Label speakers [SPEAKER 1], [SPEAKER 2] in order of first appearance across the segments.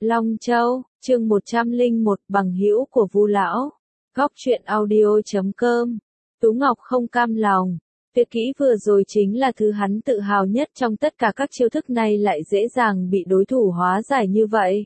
[SPEAKER 1] Long Châu, chương 101, bằng hữu của Vu lão. Góc truyện audio.com. Tú Ngọc không cam lòng. Tuyệt kỹ vừa rồi chính là thứ hắn tự hào nhất trong tất cả các chiêu thức này lại dễ dàng bị đối thủ hóa giải như vậy.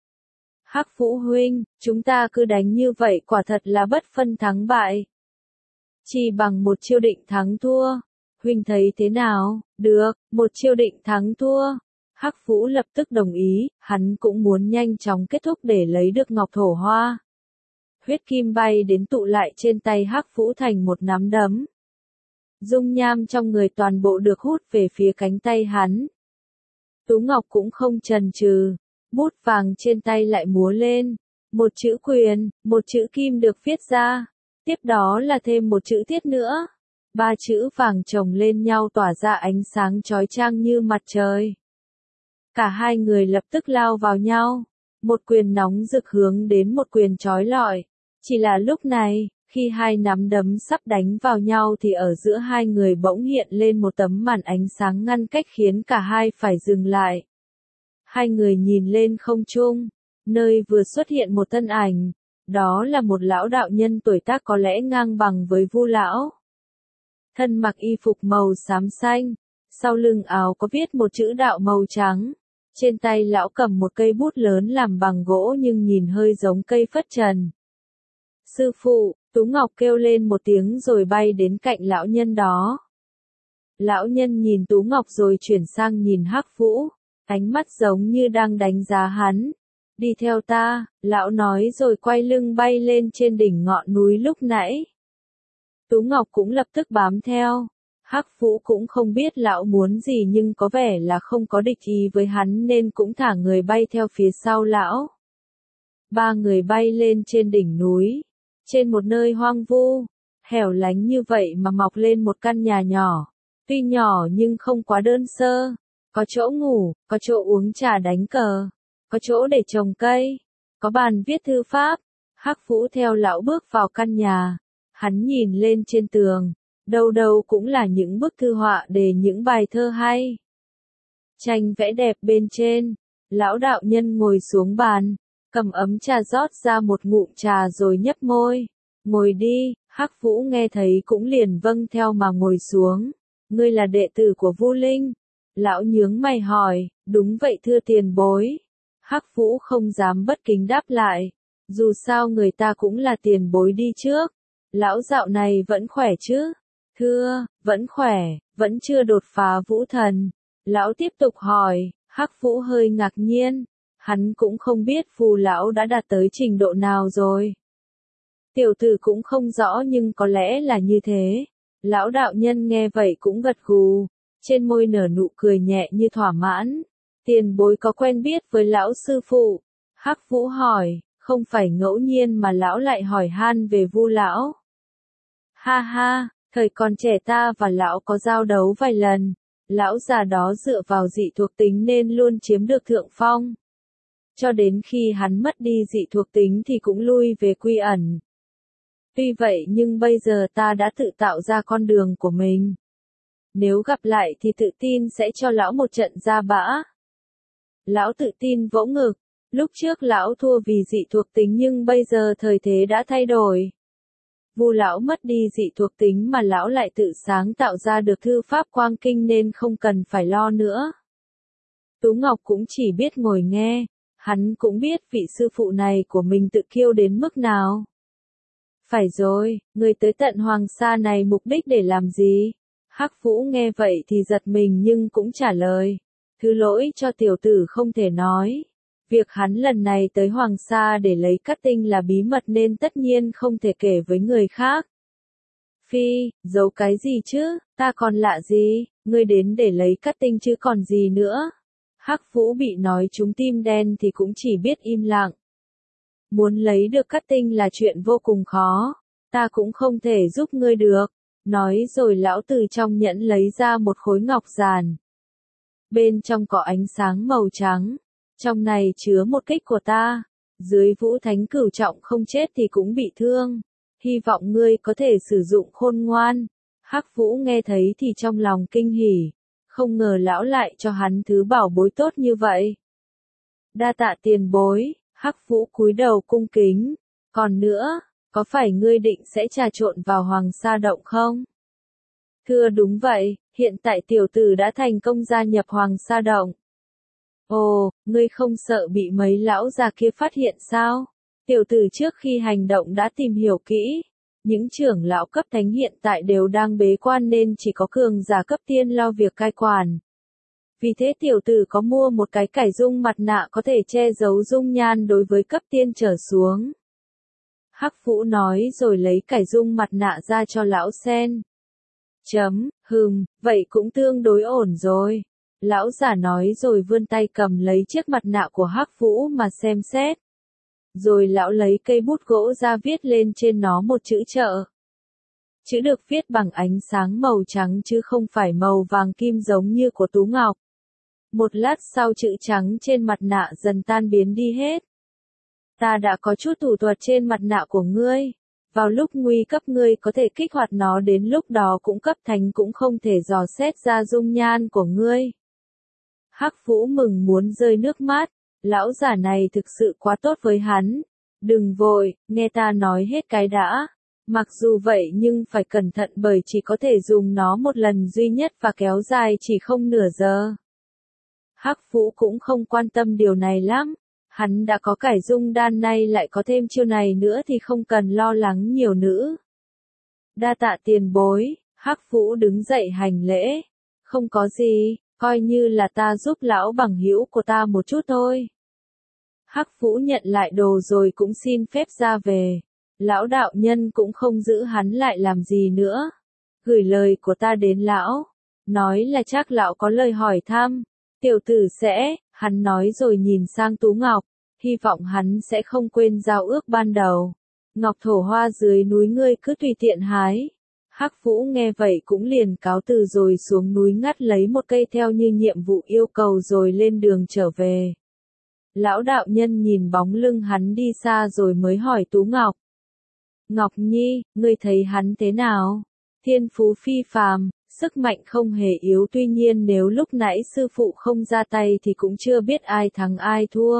[SPEAKER 1] Hắc Vũ huynh, chúng ta cứ đánh như vậy quả thật là bất phân thắng bại. Chỉ bằng một chiêu định thắng thua. Huynh thấy thế nào? Được, một chiêu định thắng thua. Hắc Vũ lập tức đồng ý, hắn cũng muốn nhanh chóng kết thúc để lấy được ngọc thổ hoa. Huyết kim bay đến tụ lại trên tay Hắc Vũ thành một nắm đấm. Dung nham trong người toàn bộ được hút về phía cánh tay hắn. Tú Ngọc cũng không chần chừ, bút vàng trên tay lại múa lên. Một chữ quyền, một chữ kim được viết ra. Tiếp đó là thêm một chữ tiết nữa. 3 chữ vàng chồng lên nhau tỏa ra ánh sáng chói chang như mặt trời. Cả hai người lập tức lao vào nhau. Một quyền nóng rực hướng đến một quyền chói lọi. Chỉ là lúc này, khi hai nắm đấm sắp đánh vào nhau thì ở giữa hai người bỗng hiện lên một tấm màn ánh sáng ngăn cách khiến cả hai phải dừng lại. Hai người nhìn lên không trung, nơi vừa xuất hiện một thân ảnh. Đó là một lão đạo nhân tuổi tác có lẽ ngang bằng với Vu lão. Thân mặc y phục màu xám xanh, sau lưng áo có viết một chữ đạo màu trắng. Trên tay lão cầm một cây bút lớn làm bằng gỗ nhưng nhìn hơi giống cây phất trần. Sư phụ, Tú Ngọc kêu lên một tiếng rồi bay đến cạnh lão nhân đó. Lão nhân nhìn Tú Ngọc rồi chuyển sang nhìn Hắc Vũ, ánh mắt giống như đang đánh giá hắn. Đi theo ta, lão nói rồi quay lưng bay lên trên đỉnh ngọn núi lúc nãy. Tú Ngọc cũng lập tức bám theo. Hắc Vũ cũng không biết lão muốn gì nhưng có vẻ là không có địch ý với hắn nên cũng thả người bay theo phía sau lão. Ba người bay lên trên đỉnh núi. Trên một nơi hoang vu, hẻo lánh như vậy mà mọc lên một căn nhà nhỏ. Tuy nhỏ nhưng không quá đơn sơ. Có chỗ ngủ, có chỗ uống trà đánh cờ, có chỗ để trồng cây, có bàn viết thư pháp. Hắc Vũ theo lão bước vào căn nhà. Hắn nhìn lên trên tường. Đâu đâu cũng là những bức thư họa để những bài thơ hay. Tranh vẽ đẹp bên trên. Lão đạo nhân ngồi xuống bàn, cầm ấm trà rót ra một ngụm trà rồi nhấp môi. Ngồi đi, Hắc Vũ nghe thấy cũng liền vâng theo mà ngồi xuống. Ngươi là đệ tử của Vu Linh. Lão nhướng mày hỏi, đúng vậy thưa tiền bối. Hắc Vũ không dám bất kính đáp lại. Dù sao người ta cũng là tiền bối đi trước. Lão dạo này vẫn khỏe chứ? Thưa, vẫn khỏe, vẫn chưa đột phá vũ thần. Lão tiếp tục hỏi, Hắc Vũ hơi ngạc nhiên. Hắn cũng không biết Vu lão đã đạt tới trình độ nào rồi. Tiểu tử cũng không rõ nhưng có lẽ là như thế. Lão đạo nhân nghe vậy cũng gật gù. Trên môi nở nụ cười nhẹ như thỏa mãn. Tiền bối có quen biết với lão sư phụ? Hắc Vũ hỏi, không phải ngẫu nhiên mà lão lại hỏi han về Vu lão. Ha ha, thời còn trẻ ta và lão có giao đấu vài lần. Lão già đó dựa vào dị thuộc tính nên luôn chiếm được thượng phong. Cho đến khi hắn mất đi dị thuộc tính thì cũng lui về quy ẩn. Tuy vậy nhưng bây giờ ta đã tự tạo ra con đường của mình. Nếu gặp lại thì tự tin sẽ cho lão một trận ra bã. Lão tự tin vỗ ngực. Lúc trước lão thua vì dị thuộc tính nhưng bây giờ thời thế đã thay đổi. Vu lão mất đi dị thuộc tính mà lão lại tự sáng tạo ra được thư pháp quang kinh nên không cần phải lo nữa. Tú Ngọc cũng chỉ biết ngồi nghe. Hắn cũng biết vị sư phụ này của mình tự kiêu đến mức nào. Phải rồi, người tới tận Hoàng Sa này mục đích để làm gì? Hắc Vũ nghe vậy thì giật mình nhưng cũng trả lời. Thứ lỗi cho tiểu tử không thể nói. Việc hắn lần này tới Hoàng Sa để lấy cát tinh là bí mật nên tất nhiên không thể kể với người khác. Phi, giấu cái gì chứ, ta còn lạ gì, ngươi đến để lấy cát tinh chứ còn gì nữa. Hắc Vũ bị nói trúng tim đen thì cũng chỉ biết im lặng. Muốn lấy được cát tinh là chuyện vô cùng khó, ta cũng không thể giúp ngươi được. Nói rồi lão từ trong nhẫn lấy ra một khối ngọc giản. Bên trong có ánh sáng màu trắng. Trong này chứa một kích của ta. Dưới Vũ Thánh cửu trọng không chết thì cũng bị thương. Hy vọng ngươi có thể sử dụng khôn ngoan. Hắc Vũ nghe thấy thì trong lòng kinh hỉ. Không ngờ lão lại cho hắn thứ bảo bối tốt như vậy. Đa tạ tiền bối, Hắc Vũ cúi đầu cung kính. Còn nữa, có phải ngươi định sẽ trà trộn vào Hoàng Sa Động không? Thưa đúng vậy, hiện tại tiểu tử đã thành công gia nhập Hoàng Sa Động. Ồ, ngươi không sợ bị mấy lão già kia phát hiện sao? Tiểu tử trước khi hành động đã tìm hiểu kỹ. Những trưởng lão cấp thánh hiện tại đều đang bế quan nên chỉ có cường giả cấp tiên lo việc cai quản. Vì thế tiểu tử có mua một cái cải dung mặt nạ có thể che giấu dung nhan đối với cấp tiên trở xuống. Hắc Vũ nói rồi lấy cải dung mặt nạ ra cho lão xem. Vậy cũng tương đối ổn rồi. Lão giả nói rồi vươn tay cầm lấy chiếc mặt nạ của Hắc Vũ mà xem xét. Rồi lão lấy cây bút gỗ ra viết lên trên nó một chữ trợ. Chữ được viết bằng ánh sáng màu trắng chứ không phải màu vàng kim giống như của Tú Ngọc. Một lát sau chữ trắng trên mặt nạ dần tan biến đi hết. Ta đã có chút thủ thuật trên mặt nạ của ngươi. Vào lúc nguy cấp ngươi có thể kích hoạt nó, đến lúc đó cũng cấp thánh cũng không thể dò xét ra dung nhan của ngươi. Hắc Vũ mừng muốn rơi nước mắt. Lão giả này thực sự quá tốt với hắn. Đừng vội, nghe ta nói hết cái đã. Mặc dù vậy nhưng phải cẩn thận bởi chỉ có thể dùng nó một lần duy nhất và kéo dài chỉ không nửa giờ. Hắc Vũ cũng không quan tâm điều này lắm. Hắn đã có cải dung đan, nay lại có thêm chiêu này nữa thì không cần lo lắng nhiều nữa. Đa tạ tiền bối, Hắc Vũ đứng dậy hành lễ. Không có gì, coi như là ta giúp lão bằng hữu của ta một chút thôi. Hắc Vũ nhận lại đồ rồi cũng xin phép ra về. Lão đạo nhân cũng không giữ hắn lại làm gì nữa. Gửi lời của ta đến lão. Nói là chắc lão có lời hỏi thăm. Tiểu tử sẽ, hắn nói rồi nhìn sang Tú Ngọc. Hy vọng hắn sẽ không quên giao ước ban đầu. Ngọc thổ hoa dưới núi ngươi cứ tùy tiện hái. Hắc Vũ nghe vậy cũng liền cáo từ rồi xuống núi ngắt lấy một cây theo như nhiệm vụ yêu cầu rồi lên đường trở về. Lão đạo nhân nhìn bóng lưng hắn đi xa rồi mới hỏi Tú Ngọc. Ngọc Nhi, ngươi thấy hắn thế nào? Thiên phú phi phàm, sức mạnh không hề yếu, tuy nhiên nếu lúc nãy sư phụ không ra tay thì cũng chưa biết ai thắng ai thua.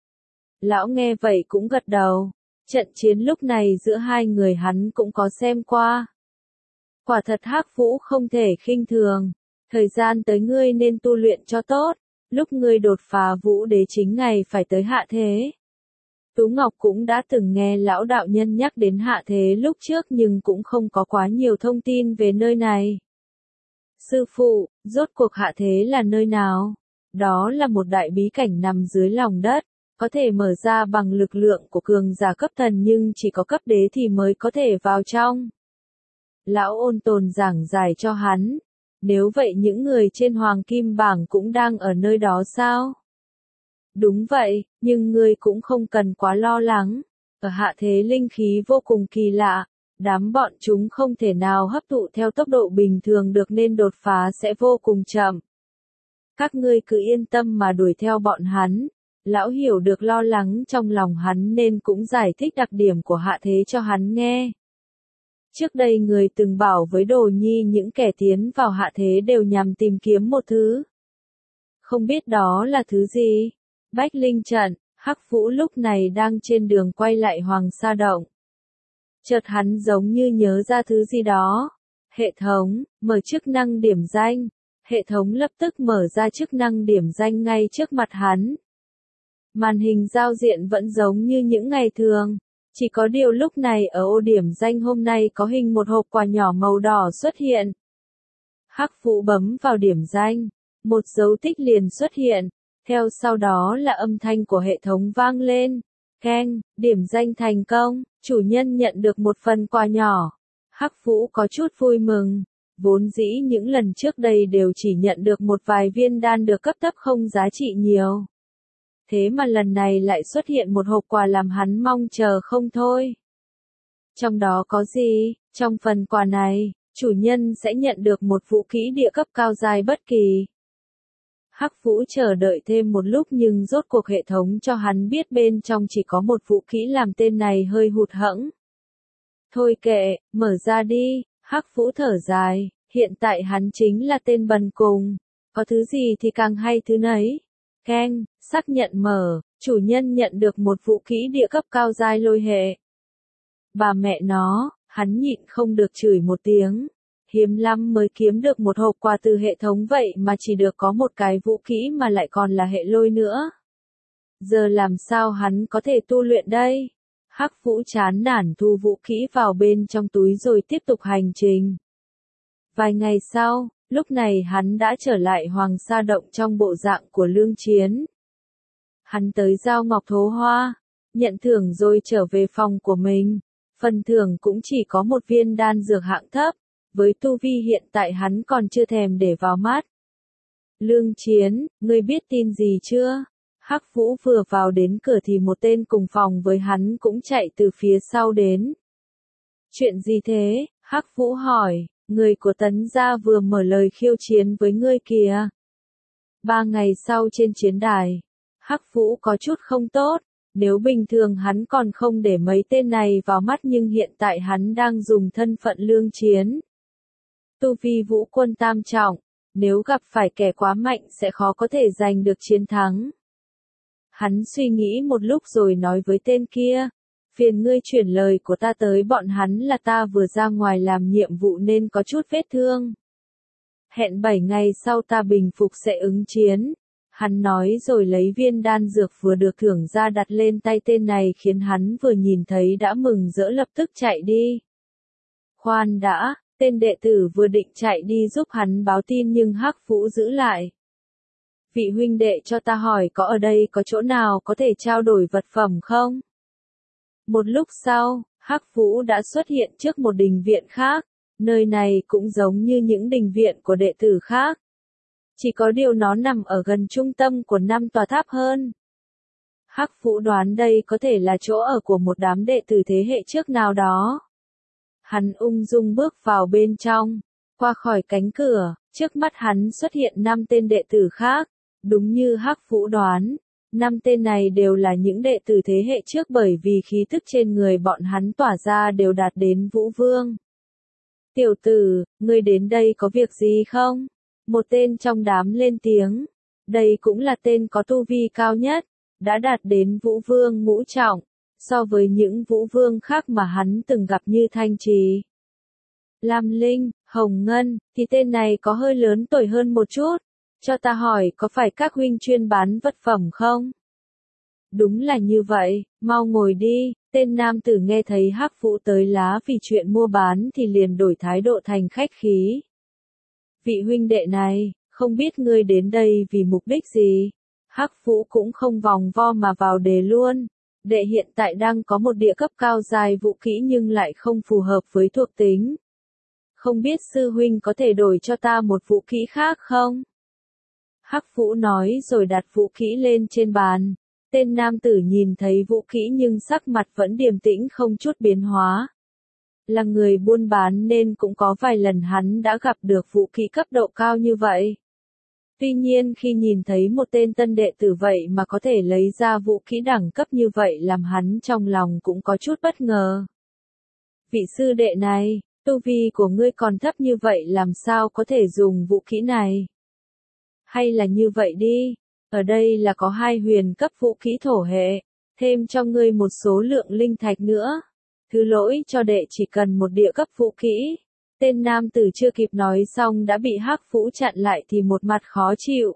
[SPEAKER 1] Lão nghe vậy cũng gật đầu. Trận chiến lúc này giữa hai người hắn cũng có xem qua. Quả thật Hắc Vũ không thể khinh thường. Thời gian tới ngươi nên tu luyện cho tốt. Lúc ngươi đột phá Vũ Đế chính ngày phải tới hạ thế. Tú Ngọc cũng đã từng nghe lão đạo nhân nhắc đến hạ thế lúc trước nhưng cũng không có quá nhiều thông tin về nơi này. Sư phụ, rốt cuộc hạ thế là nơi nào? Đó là một đại bí cảnh nằm dưới lòng đất, có thể mở ra bằng lực lượng của cường giả cấp thần nhưng chỉ có cấp đế thì mới có thể vào trong. Lão Ôn Tồn giảng giải cho hắn. Nếu vậy những người trên Hoàng Kim Bảng cũng đang ở nơi đó sao? Đúng vậy, nhưng ngươi cũng không cần quá lo lắng. Ở hạ thế linh khí vô cùng kỳ lạ, đám bọn chúng không thể nào hấp thụ theo tốc độ bình thường được nên đột phá sẽ vô cùng chậm. Các ngươi cứ yên tâm mà đuổi theo bọn hắn. Lão hiểu được lo lắng trong lòng hắn nên cũng giải thích đặc điểm của hạ thế cho hắn nghe. Trước đây người từng bảo với Đồ Nhi những kẻ tiến vào hạ thế đều nhằm tìm kiếm một thứ. Không biết đó là thứ gì? Bách Linh Trận. Hắc Vũ lúc này đang trên đường quay lại Hoàng Sa Động. Chợt hắn giống như nhớ ra thứ gì đó. Hệ thống, mở chức năng điểm danh. Hệ thống lập tức mở ra chức năng điểm danh ngay trước mặt hắn. Màn hình giao diện vẫn giống như những ngày thường. Chỉ có điều lúc này ở ô điểm danh hôm nay có hình một hộp quà nhỏ màu đỏ xuất hiện. Hắc Vũ bấm vào điểm danh. Một dấu tích liền xuất hiện. Theo sau đó là âm thanh của hệ thống vang lên. Keng, điểm danh thành công, chủ nhân nhận được một phần quà nhỏ. Hắc Vũ có chút vui mừng. Vốn dĩ những lần trước đây đều chỉ nhận được một vài viên đan được cấp thấp không giá trị nhiều. Thế mà lần này lại xuất hiện một hộp quà làm hắn mong chờ không thôi. Trong đó có gì? Trong phần quà này, chủ nhân sẽ nhận được một vũ khí địa cấp cao giai bất kỳ. Hắc Vũ chờ đợi thêm một lúc nhưng rốt cuộc hệ thống cho hắn biết bên trong chỉ có một vũ khí làm tên này hơi hụt hẫng. Thôi kệ, mở ra đi, Hắc Vũ thở dài, hiện tại hắn chính là tên bần cùng, có thứ gì thì càng hay thứ nấy. Keng, xác nhận mở, chủ nhân nhận được một vũ khí địa cấp cao giai lôi hệ. Bà mẹ nó, hắn nhịn không được chửi một tiếng. Hiếm lắm mới kiếm được một hộp quà từ hệ thống vậy mà chỉ được có một cái vũ khí mà lại còn là hệ lôi nữa. Giờ làm sao hắn có thể tu luyện đây? Hắc Vũ chán nản thu vũ khí vào bên trong túi rồi tiếp tục hành trình. Vài ngày sau, lúc này hắn đã trở lại Hoàng Sa Động trong bộ dạng của Lương Chiến. Hắn tới giao ngọc thố hoa, nhận thưởng rồi trở về phòng của mình. Phần thưởng cũng chỉ có một viên đan dược hạng thấp, với tu vi hiện tại hắn còn chưa thèm để vào mắt. Lương Chiến, ngươi biết tin gì chưa? Hắc Vũ vừa vào đến cửa thì một tên cùng phòng với hắn cũng chạy từ phía sau đến. Chuyện gì thế? Hắc Vũ hỏi, người của Tấn gia vừa mở lời khiêu chiến với ngươi kìa. 3 ngày sau trên chiến đài, Hắc Vũ có chút không tốt, nếu bình thường hắn còn không để mấy tên này vào mắt nhưng hiện tại hắn đang dùng thân phận Lương Chiến. Tu vi Vũ Quân tam trọng, nếu gặp phải kẻ quá mạnh sẽ khó có thể giành được chiến thắng. Hắn suy nghĩ một lúc rồi nói với tên kia, phiền ngươi chuyển lời của ta tới bọn hắn là ta vừa ra ngoài làm nhiệm vụ nên có chút vết thương. Hẹn 7 ngày sau ta bình phục sẽ ứng chiến. Hắn nói rồi lấy viên đan dược vừa được thưởng ra đặt lên tay tên này khiến hắn vừa nhìn thấy đã mừng rỡ lập tức chạy đi. Khoan đã, tên đệ tử vừa định chạy đi giúp hắn báo tin nhưng Hắc Vũ giữ lại. Vị huynh đệ cho ta hỏi có ở đây có chỗ nào có thể trao đổi vật phẩm không? Một lúc sau, Hắc Vũ đã xuất hiện trước một đình viện khác, nơi này cũng giống như những đình viện của đệ tử khác. Chỉ có điều nó nằm ở gần trung tâm của 5 tòa tháp hơn. Hắc Vũ đoán đây có thể là chỗ ở của một đám đệ tử thế hệ trước nào đó. Hắn ung dung bước vào bên trong, qua khỏi cánh cửa, trước mắt hắn xuất hiện 5 tên đệ tử khác. Đúng như Hắc Vũ đoán, 5 tên này đều là những đệ tử thế hệ trước bởi vì khí tức trên người bọn hắn tỏa ra đều đạt đến Vũ Vương. Tiểu tử, ngươi đến đây có việc gì không? Một tên trong đám lên tiếng. Đây cũng là tên có tu vi cao nhất, đã đạt đến Vũ Vương ngũ trọng, so với những Vũ Vương khác mà hắn từng gặp như Thanh Trì, Lam Linh, Hồng Ngân, thì tên này có hơi lớn tuổi hơn một chút. Cho ta hỏi có phải các huynh chuyên bán vật phẩm không? Đúng là như vậy, mau ngồi đi. Tên nam tử nghe thấy Hắc Vũ tới lá vì chuyện mua bán thì liền đổi thái độ thành khách khí. Vị huynh đệ này, không biết ngươi đến đây vì mục đích gì? Hắc Vũ cũng không vòng vo mà vào đề luôn. Đệ hiện tại đang có một địa cấp cao dài vũ khí nhưng lại không phù hợp với thuộc tính. Không biết sư huynh có thể đổi cho ta một vũ khí khác không? Hắc Vũ nói rồi đặt vũ khí lên trên bàn. Tên nam tử nhìn thấy vũ khí nhưng sắc mặt vẫn điềm tĩnh không chút biến hóa. Là người buôn bán nên cũng có vài lần hắn đã gặp được vũ khí cấp độ cao như vậy. Tuy nhiên khi nhìn thấy một tên tân đệ tử vậy mà có thể lấy ra vũ khí đẳng cấp như vậy làm hắn trong lòng cũng có chút bất ngờ. Vị sư đệ này, tu vi của ngươi còn thấp như vậy làm sao có thể dùng vũ khí này? Hay là như vậy đi, ở đây là có 2 huyền cấp vũ khí thổ hệ, thêm cho ngươi một số lượng linh thạch nữa. Thứ lỗi cho đệ chỉ cần một địa cấp vũ khí. Tên nam tử chưa kịp nói xong đã bị Hắc Vũ chặn lại thì một mặt khó chịu.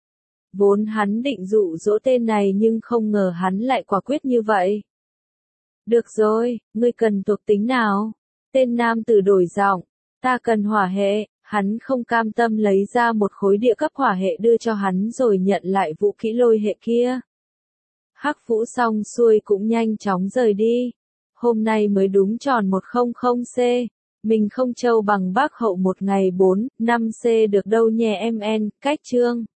[SPEAKER 1] Vốn hắn định dụ dỗ tên này nhưng không ngờ hắn lại quả quyết như vậy. Được rồi, ngươi cần thuộc tính nào? Tên nam tử đổi giọng, ta cần hỏa hệ. Hắn không cam tâm lấy ra một khối địa cấp hỏa hệ đưa cho hắn rồi nhận lại vũ khí lôi hệ kia. Hắc Vũ xong xuôi cũng nhanh chóng rời đi. Hôm nay mới đúng tròn 100C. Mình không trâu bằng bác hậu một ngày 4, 5C được đâu nhè em en, cách chương.